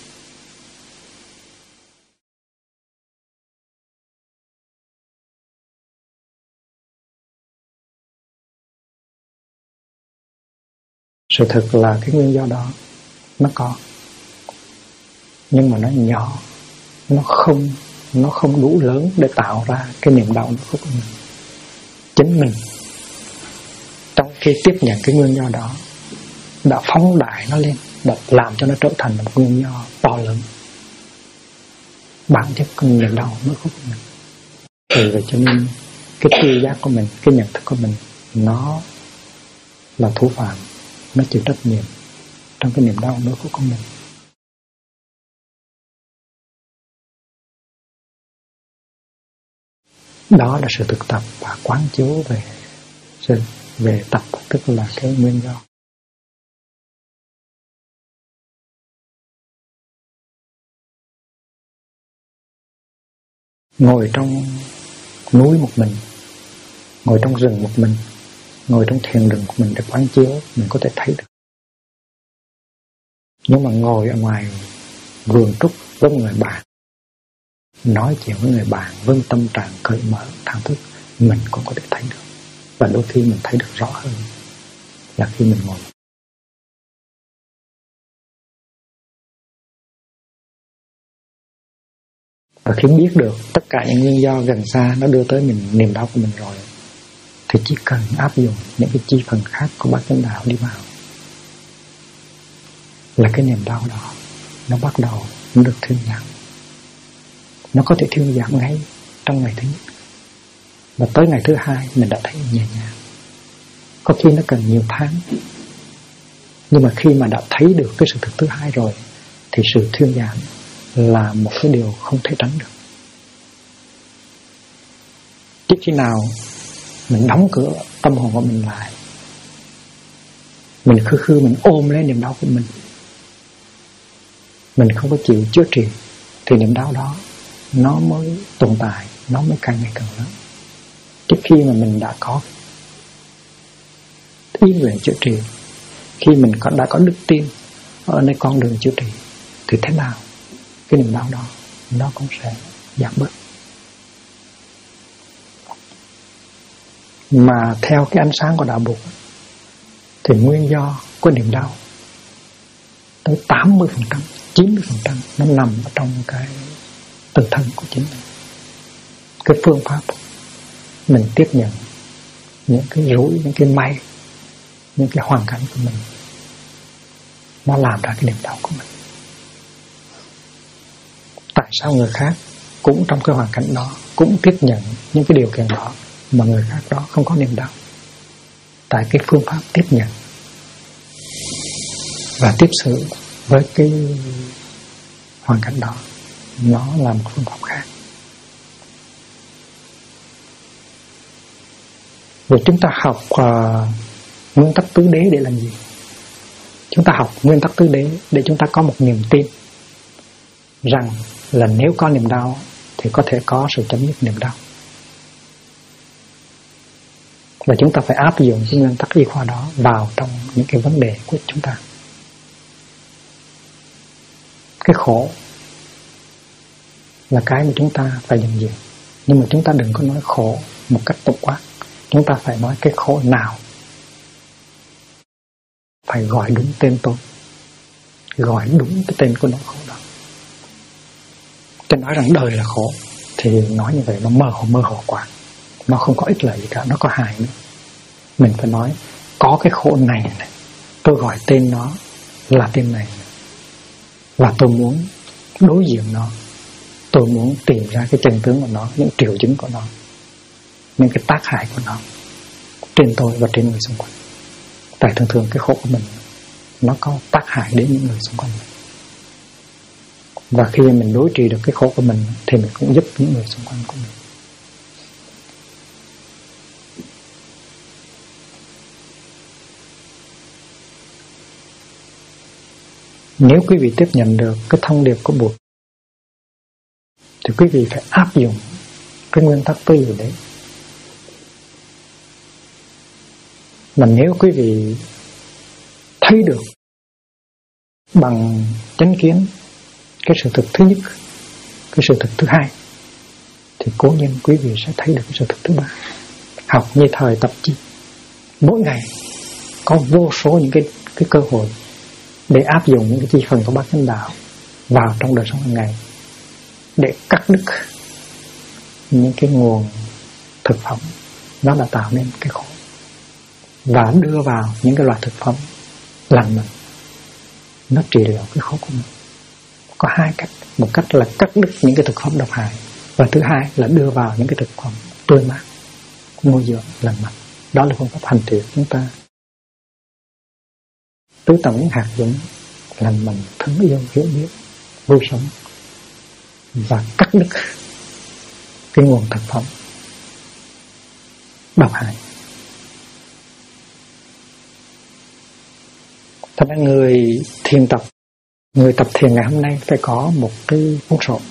Sự thật là cái nguyên do đó nó có, nhưng mà nó nhỏ, nó không đủ lớn để tạo ra cái niềm đau của mình. Chính mình trong khi tiếp nhận cái nguyên do đó đã phóng đại nó lên, đã làm cho nó trở thành một nguyên do to lớn. Bản chất của niềm đau nó của mình. Vì vậy cho nên cái tri giác của mình, cái nhận thức của mình, nó là thủ phạm, nó chịu trách nhiệm trong cái niềm đau nỗi khổ của mình. Đó là sự thực tập và quán chiếu về tập, tức là cái nguyên do. Ngồi trong núi một mình, ngồi trong rừng một mình, ngồi trong thiền đường của mình để quán chiếu, mình có thể thấy được. Nhưng mà ngồi ở ngoài vườn trúc với người bạn, nói chuyện với người bạn với tâm trạng cởi mở, thẳng thức, mình cũng có thể thấy được. Và đôi khi mình thấy được rõ hơn là khi mình ngồi. Và khi biết được tất cả những nguyên do gần xa nó đưa tới mình niềm đau của mình rồi, thì chỉ cần áp dụng những cái chi phần khác của bát chánh đạo đi vào, là cái niềm đau đó nó bắt đầu nó được thuyên giảm. Nó có thể thuyên giảm ngay trong ngày thứ nhất, và tới ngày thứ hai mình đã thấy nhẹ nhàng. Có khi nó cần nhiều tháng, nhưng mà khi mà đã thấy được cái sự thực thứ hai rồi, thì sự thuyên giảm là một cái điều không thể tránh được. Trước khi nào mình đóng cửa tâm hồn của mình lại, mình khư mình ôm lấy niềm đau của mình không có chịu chữa trị, thì niềm đau đó nó mới tồn tại, nó mới càng ngày càng lớn. Trước khi mà mình đã có ý nguyện chữa trị, khi mình đã có đức tin ở nơi con đường chữa trị, thì thế nào cái niềm đau đó nó cũng sẽ giảm bớt. Mà theo cái ánh sáng của đạo Bụt thì nguyên do của niềm đau tới 80%, 90% nó nằm ở trong cái tự thân của chính mình. Cái phương pháp mình tiếp nhận những cái rủi, những cái may, những cái hoàn cảnh của mình, nó làm ra cái niềm đau của mình. Tại sao người khác cũng trong cái hoàn cảnh đó, cũng tiếp nhận những cái điều kiện đó, mà người khác đó không có niềm đau? Tại cái phương pháp tiếp nhận và tiếp xử với cái hoàn cảnh đó, nó là một phương pháp khác. Rồi chúng ta học nguyên tắc tứ đế để làm gì? Chúng ta học nguyên tắc tứ đế để chúng ta có một niềm tin rằng là nếu có niềm đau thì có thể có sự chấm dứt niềm đau. Và chúng ta phải áp dụng cái nguyên tắc y khoa đó vào trong những cái vấn đề của chúng ta. Cái khổ là cái mà chúng ta phải nhận diện. Nhưng mà chúng ta đừng có nói khổ một cách tục quát. Chúng ta phải nói cái khổ nào, phải gọi đúng tên tôi, gọi đúng cái tên của nỗi khổ đó. Chứ nói rằng đời là khổ thì nói như vậy nó mơ hồ quá, nó không có ích lợi gì cả, nó có hại nữa. Mình phải nói có cái khổ này, tôi gọi tên nó là tên này, và tôi muốn đối diện nó, tôi muốn tìm ra cái chân tướng của nó, những triệu chứng của nó, những cái tác hại của nó trên tôi và trên người xung quanh. Tại thường cái khổ của mình nó có tác hại đến những người xung quanh mình. Và khi mình đối trị được cái khổ của mình thì mình cũng giúp những người xung quanh của mình. Nếu quý vị tiếp nhận được cái thông điệp của Bụt thì quý vị phải áp dụng cái nguyên tắc tư duy đấy. Mà nếu quý vị thấy được bằng chánh kiến cái sự thực thứ nhất, cái sự thực thứ hai, thì cố nhiên quý vị sẽ thấy được cái sự thực thứ ba. Học như thời tập chi, mỗi ngày có vô số những cái cơ hội để áp dụng những cái chi phần của bát chánh đạo vào trong đời sống hàng ngày, để cắt đứt những cái nguồn thực phẩm nó đã tạo nên cái khổ, và đưa vào những cái loại thực phẩm lành mạnh, nó trị liệu cái khổ của mình. Có hai cách. Một cách là cắt đứt những cái thực phẩm độc hại, và thứ hai là đưa vào những cái thực phẩm tươi mát, nuôi dưỡng lành mạnh. Đó là phương pháp hành trì của chúng ta. Tưới tẩm những hạt giống lành mạnh, thương yêu, hiểu biết, vui sống, và cắt đứt cái nguồn thực phẩm độc hại. Thật ra người tập thiền ngày hôm nay phải có một cái cuốn sổ.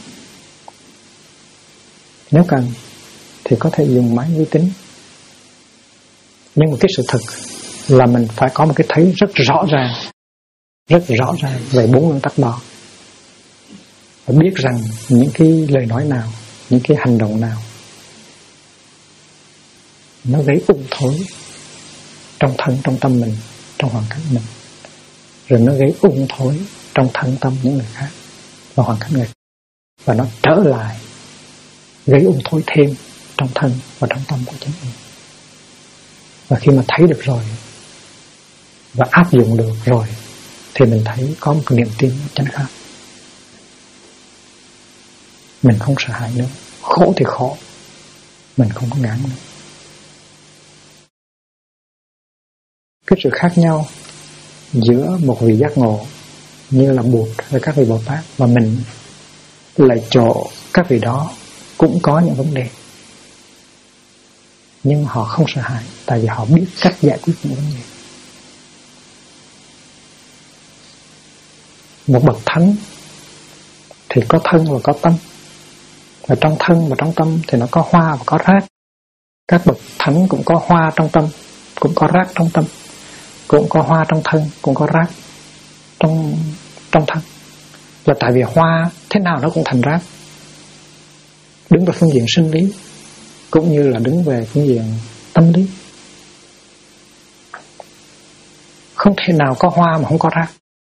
Nếu cần thì có thể dùng máy vi tính. Nhưng mà cái sự thực là mình phải có một cái thấy rất rõ ràng về 4 nguyên tắc đó. Phải biết rằng những cái lời nói nào, những cái hành động nào nó gây ung thối trong thân, trong tâm mình, trong hoàn cảnh mình, rồi nó gây ung thối trong thân tâm những người khác và hoàn cảnh người khác, và nó trở lại gây ung thối thêm trong thân và trong tâm của chính mình. Và khi mà thấy được rồi và áp dụng được rồi thì mình thấy có một cái niềm tin chánh khác. Mình không sợ hãi nữa. Khổ thì khổ, mình không có ngán nữa. Cái sự khác nhau giữa một vị giác ngộ như là Bụt hay các vị Bồ Tát và mình là chỗ các vị đó cũng có những vấn đề, nhưng họ không sợ hãi, tại vì họ biết cách giải quyết những vấn đề. Một bậc thánh thì có thân và có tâm, và trong thân và trong tâm thì nó có hoa và có rác. Các bậc thánh cũng có hoa trong tâm, cũng có rác trong tâm, cũng có hoa trong thân, cũng có rác trong thân. Là tại vì hoa thế nào nó cũng thành rác. Đứng về phương diện sinh lý cũng như là đứng về phương diện tâm lý. Không thể nào có hoa mà không có rác.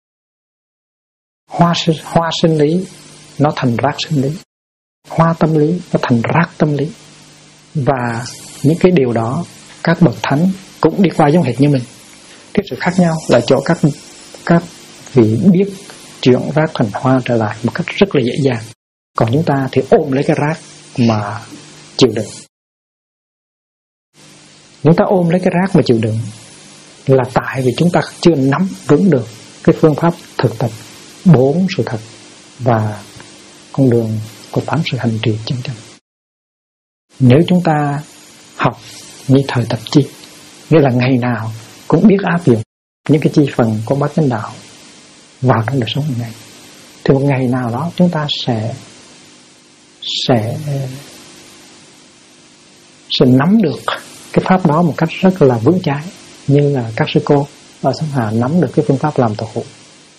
Hoa sinh lý nó thành rác sinh lý, hoa tâm lý nó thành rác tâm lý. Và những cái điều đó các bậc thánh cũng đi qua giống hệt như mình. Cái sự khác nhau là chỗ các vị biết chuyển rác thành hoa trở lại một cách rất là dễ dàng. Còn chúng ta thì ôm lấy cái rác mà chịu đựng. Chúng ta ôm lấy cái rác mà chịu đựng là tại vì chúng ta chưa nắm vững được cái phương pháp thực tập 4 sự thật và con đường của 8 sự hành trì chân chánh. Nếu chúng ta học như thời tập chi, nghĩa là ngày nào cũng biết áp dụng những cái chi phần của bát chánh đạo vào trong đời sống hàng ngày, thì một ngày nào đó chúng ta sẽ nắm được cái pháp đó một cách rất là vững chãi, như là các sư cô ở Sông Hà nắm được cái phương pháp làm tổ hộ.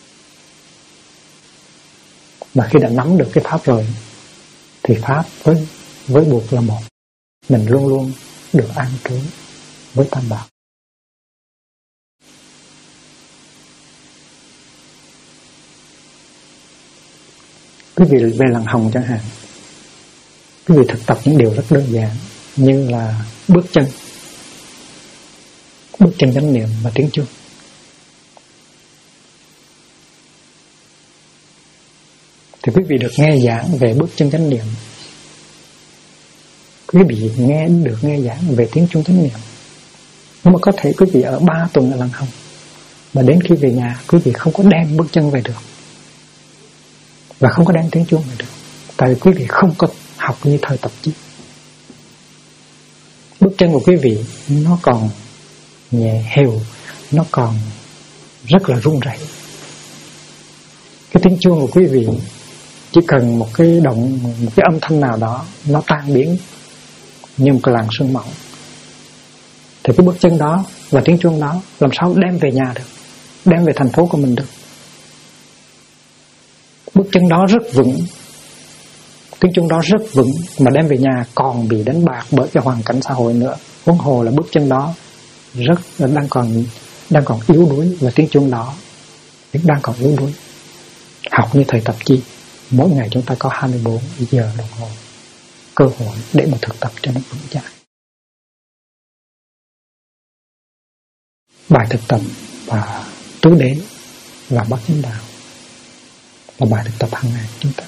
Và khi đã nắm được cái pháp rồi thì pháp với buộc là một. Mình luôn luôn được an trú với Tam Bảo. Quý vị về làng Hồng chẳng hạn, quý vị thực tập những điều rất đơn giản như là bước chân chánh niệm và tiếng chuông. Thì quý vị được nghe giảng về bước chân chánh niệm, quý vị được nghe giảng về tiếng chuông chánh niệm. Nhưng mà có thể quý vị ở 3 tuần ở làng Hồng, mà đến khi về nhà quý vị không có đem bước chân về được, và không có đem tiếng chuông về được, tại vì quý vị không có học như thời tập chí. Bước chân của quý vị nó còn nhẹ hều, nó còn rất là run rẩy. Cái tiếng chuông của quý vị chỉ cần một cái âm thanh nào đó nó tan biến như một cái làn sương mỏng, thì cái bước chân đó và tiếng chuông đó làm sao đem về nhà được, đem về thành phố của mình được. Bước chân đó rất vững, tiếng chuông đó rất vững, mà đem về nhà còn bị đánh bạc bởi cái hoàn cảnh xã hội nữa. Huống hồ là bước chân đó đang còn yếu đuối, và tiếng chuông đó đang còn yếu đuối. Học như thầy tập chi, mỗi ngày chúng ta có 24 giờ đồng hồ cơ hội để mà thực tập cho nó vững chãi. Bài thực tập và tứ đế là bát chánh đạo, là bài thực tập hàng ngày chúng ta.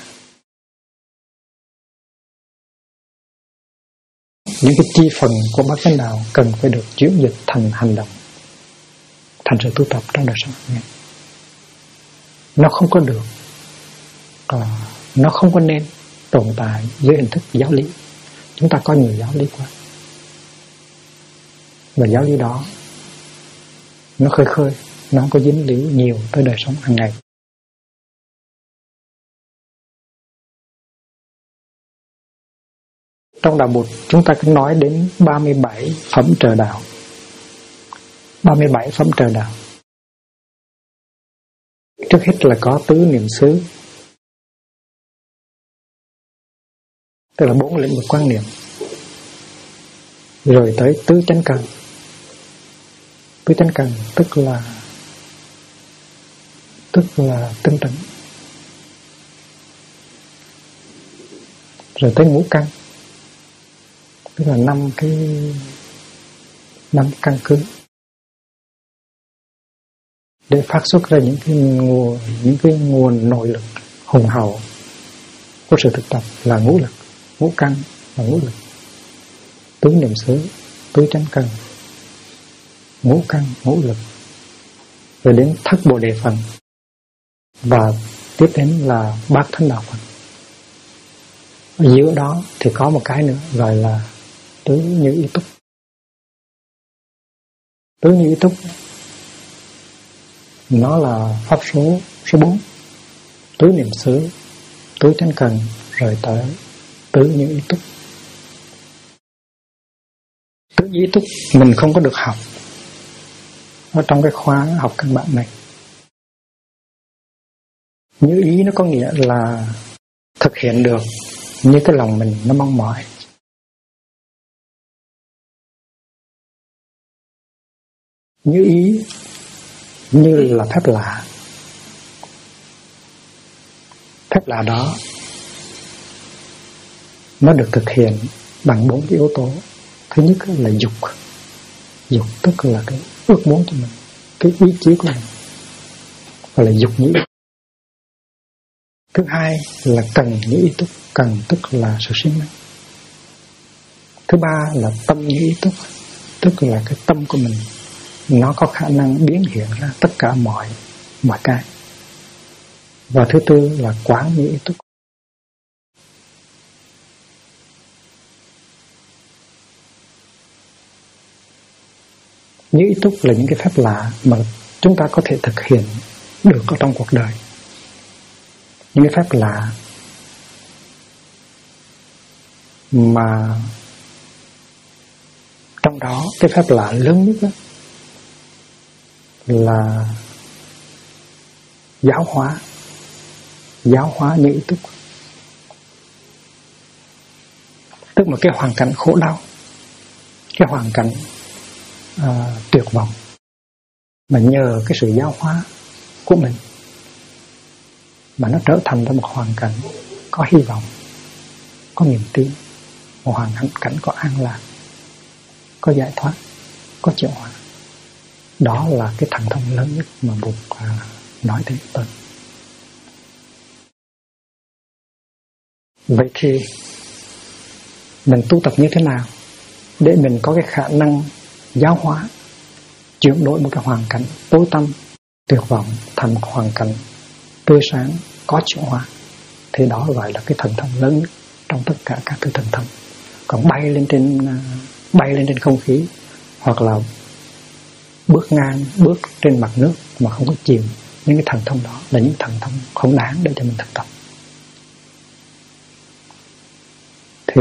Những cái chi phần của bát chánh đạo cần phải được chuyển dịch thành hành động, thành sự tu tập trong đời sống hàng ngày. Nó không có được, nó không có nên tồn tại dưới hình thức giáo lý. Chúng ta có nhiều giáo lý quá, và giáo lý đó nó khơi, nó không có dính líu nhiều tới đời sống hàng ngày. Trong Đạo Bụt chúng ta cứ nói đến 37 phẩm trời đạo. 37 phẩm trời đạo. Trước hết là có tứ niệm xứ, tức là 4 lĩnh vực quan niệm. Rồi tới tứ chánh cần. Tứ chánh cần tức là tinh tấn. Rồi tới ngũ căn, tức là 5 căn cứ để phát xuất ra những cái nguồn nội lực hùng hậu của sự thực tập là ngũ lực, ngũ căn và ngũ lực. Tứ niệm xứ, tứ chánh cần, ngũ căn, ngũ lực, rồi đến thất bồ đề phần, và tiếp đến là bát thánh đạo phần. Ở giữa đó thì có một cái nữa gọi là tứ như ý túc. Tứ như ý túc nó là pháp số 4. Tứ niệm xứ, tứ chánh cần, rồi tới tứ như ý túc. Tứ như ý túc mình không có được học ở trong cái khóa học căn bản này. Như ý nó có nghĩa là thực hiện được như cái lòng mình nó mong mỏi. Như ý như là phép lạ. Phép lạ đó nó được thực hiện bằng 4 cái yếu tố. Thứ nhất là dục. Dục tức là cái ước muốn của mình, cái ý chí của mình, gọi là dục nhĩ. Thứ hai là cần như ý túc. Cần tức là sự siêng năng. Thứ ba là tâm như ý túc, tức là cái tâm của mình nó có khả năng biến hiện ra tất cả mọi cái. Và thứ tư là quán như ý túc. Như ý túc là những cái phép lạ mà chúng ta có thể thực hiện được ở trong cuộc đời. Những cái phép lạ mà trong Trong đó cái phép lạ lớn nhất đó là giáo hóa những ý túc. Tức là cái hoàn cảnh khổ đau, cái hoàn cảnh tuyệt vọng, mà nhờ cái sự giáo hóa của mình mà nó trở thành ra một hoàn cảnh có hy vọng, có niềm tin, một hoàn cảnh có an lạc, có giải thoát, có chuyển hóa. Đó là cái thần thông lớn nhất mà Bụt nói thế tôi. Vậy thì mình tu tập như thế nào để mình có cái khả năng giáo hóa, chuyển đổi một cái hoàn cảnh tối tăm, tuyệt vọng thành một hoàn cảnh tươi sáng, có chuyển hóa? Thì đó gọi là cái thần thông lớn nhất trong tất cả các cái thần thông. Còn bay lên trên không khí, hoặc là bước trên mặt nước mà không có chìm, những cái thần thông đó là những thần thông không đáng để cho mình thực tập. Thì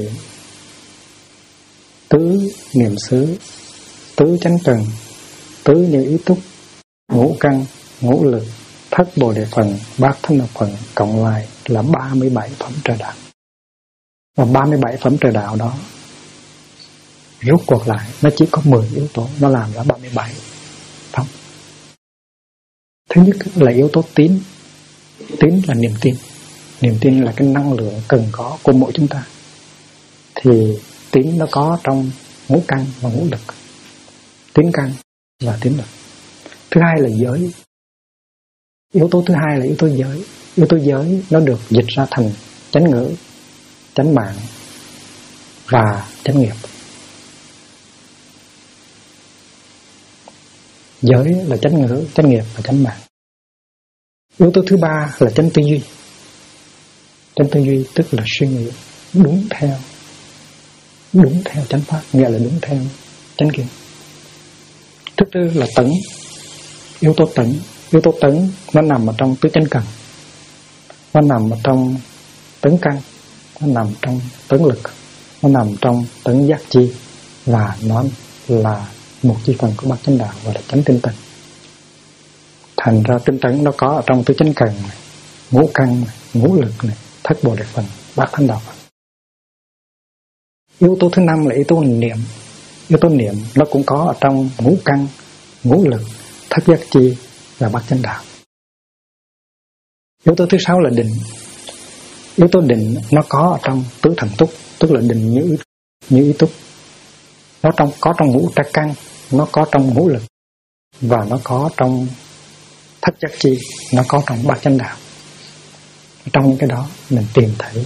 tứ niệm xứ, tứ chánh cần, tứ như ý túc, ngũ căn, ngũ lực, thất bồ đề phần, bát thánh đạo phần, cộng lại là 37 phẩm trời đạo. Và 37 phẩm trời đạo đó rút cuộc lại nó chỉ có 10 yếu tố, nó làm ra 37 phẩm. Thứ nhất là yếu tố tín. Tín là niềm tin. Niềm tin là cái năng lượng cần có của mỗi chúng ta. Thì tín nó có trong ngũ căn và ngũ lực. Tín căn và tín lực. Thứ hai là giới. Yếu tố thứ hai là yếu tố giới. Yếu tố giới nó được dịch ra thành chánh ngữ, chánh mạng và chánh nghiệp. Giới là chánh ngữ, chánh nghiệp và chánh mạng. Yếu tố thứ ba là chánh tư duy. Chánh tư duy tức là suy nghĩ đúng theo chánh pháp, nghĩa là đúng theo chánh kiến. Thứ tư là tấn. Yếu tố tấn. Yếu tố tấn nó nằm ở trong tứ chánh cần, nó nằm ở trong tấn căn, nó nằm trong tấn lực, nó nằm trong tấn giác chi, và nó là một chi phần của bát chánh đạo, gọi là chánh tinh tấn. Thành ra tinh tấn nó có ở trong tứ chánh cần này, ngũ căn này, ngũ lực này, thất bồ đề phần, bát thánh đạo phần. Yếu tố thứ năm là yếu tố niệm. Yếu tố niệm nó cũng có ở trong ngũ căn, ngũ lực, thất giác chi và bát chánh đạo. Yếu tố thứ sáu là định. Yếu tố định nó có ở trong tứ thần túc, tức là định như ý túc. Nó có trong ngũ trắc căn, nó có trong ngũ lực, và nó có trong thất giác chi, nó có trong bát chánh đạo. Trong những cái đó mình tìm thấy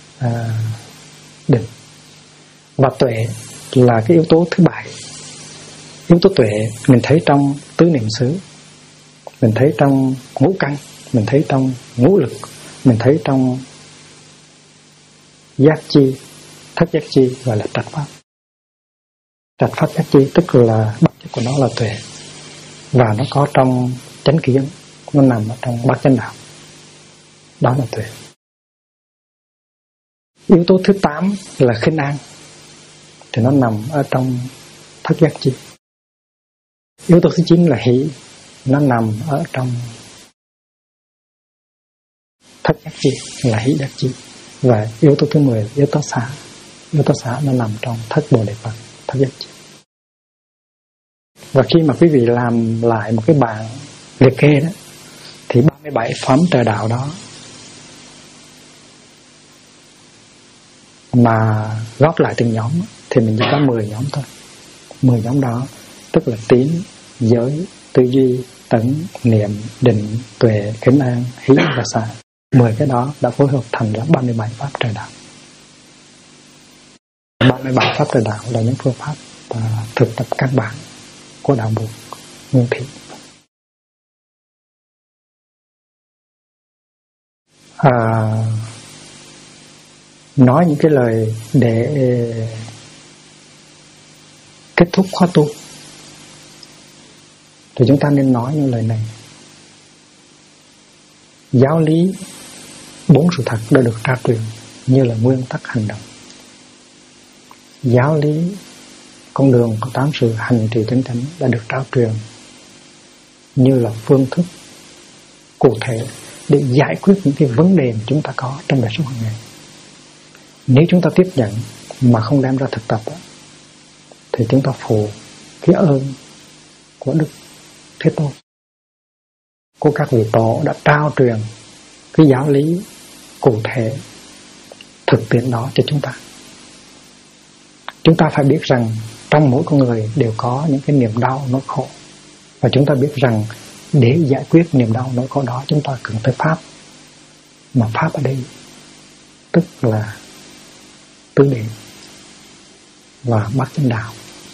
định. Và tuệ là cái yếu tố thứ bảy. Yếu tố tuệ mình thấy trong tứ niệm xứ, mình thấy trong ngũ căn, mình thấy trong ngũ lực, mình thấy trong giác chi, thất giác chi, gọi là trạch pháp. Trạch pháp giác chi tức là bản chất của nó là tuệ, và nó có trong chánh kiến, nó nằm ở trong bát chánh đạo. Đó là tuệ. Yếu tố thứ 8 là khinh an, thì nó nằm ở trong thất giác chi. Yếu tố thứ 9 là hỷ, nó nằm ở trong thất giác chi, là hỷ giác chi. Và yếu tố thứ 10 là yếu tố xả. Yếu tố xả nó nằm trong thất bồ đề phần, thất giác chi. Và khi mà quý vị làm lại một cái bảng liệt kê đó, thì 37 phẩm trời đạo đó mà góp lại từng nhóm thì mình chỉ có 10 nhóm thôi. 10 nhóm đó tức là tín, giới, tư duy, tấn, niệm, định, tuệ, khinh an, hỷ và xả. 10 cái đó đã phối hợp thành ra 37 pháp trời đạo. 37 pháp trời đạo là những phương pháp thực tập căn bản của đạo Bụt Nguyên Thủy. Nói những cái lời để kết thúc khóa tu thì chúng ta nên nói những lời này. Giáo lý 4 sự thật đã được tra truyền như là nguyên tắc hành động. Giáo lý con đường của 8 sự hành trì chân chánh đã được trao truyền như là phương thức cụ thể để giải quyết những cái vấn đề mà chúng ta có trong đời sống hàng ngày. Nếu chúng ta tiếp nhận mà không đem ra thực tập thì chúng ta phụ cái ơn của Đức Thế Tôn, của các vị tổ đã trao truyền cái giáo lý cụ thể thực tiễn đó cho chúng ta. Chúng ta phải biết rằng trong mỗi con người đều có những cái niềm đau nỗi khổ, và chúng ta biết rằng để giải quyết niềm đau nỗi khổ đó chúng ta cần tới pháp. Mà pháp ở đây tức là tứ niệm và bát chánh đạo.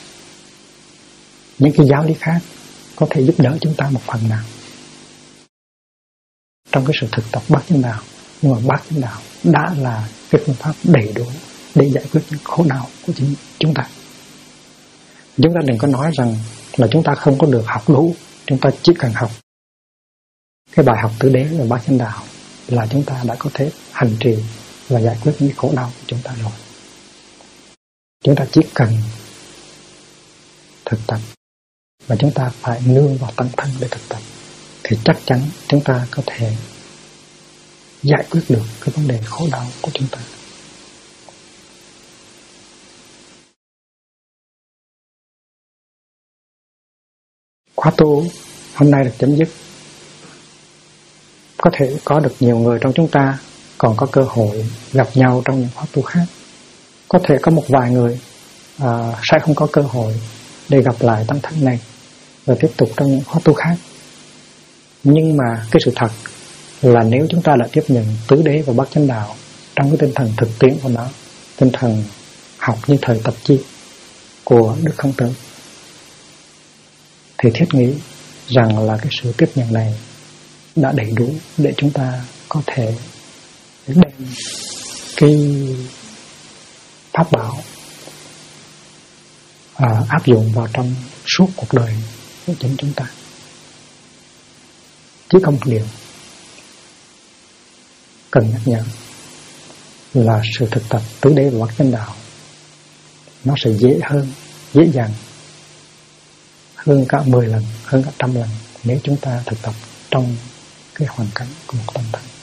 Những cái giáo lý khác có thể giúp đỡ chúng ta một phần nào trong cái sự thực tập bát chánh đạo, nhưng mà bát chánh đạo đã là cái phương pháp đầy đủ để giải quyết những khổ đau của chính chúng ta. Chúng ta đừng có nói rằng là chúng ta không có được học đủ. Chúng ta chỉ cần học cái bài học tứ đế và bát chánh đạo là chúng ta đã có thể hành trì và giải quyết những khổ đau của chúng ta rồi. Chúng ta chỉ cần thực tập, và chúng ta phải nương vào tăng thân để thực tập, thì chắc chắn chúng ta có thể giải quyết được cái vấn đề khổ đau của chúng ta. Khóa tu hôm nay được chấm dứt. Có thể có được nhiều người trong chúng ta còn có cơ hội gặp nhau trong những khóa tu khác. Có thể có một vài người sẽ không có cơ hội để gặp lại tăng thân này và tiếp tục trong những khóa tu khác. Nhưng mà cái sự thật là nếu chúng ta đã tiếp nhận tứ đế và bát chánh đạo trong cái tinh thần thực tiễn của nó, tinh thần học như thời tập chi của Đức Khổng Tử, thì thiết nghĩ rằng là cái sự tiếp nhận này đã đầy đủ để chúng ta có thể đem cái pháp bảo áp dụng vào trong suốt cuộc đời của chính chúng ta. Chỉ có một điều cần nhắc nhở là sự thực tập tứ đế và bát chánh đạo nó sẽ dễ dàng hơn cả 10 lần, hơn cả 100 lần nếu chúng ta thực tập trong cái hoàn cảnh của một tâm thần.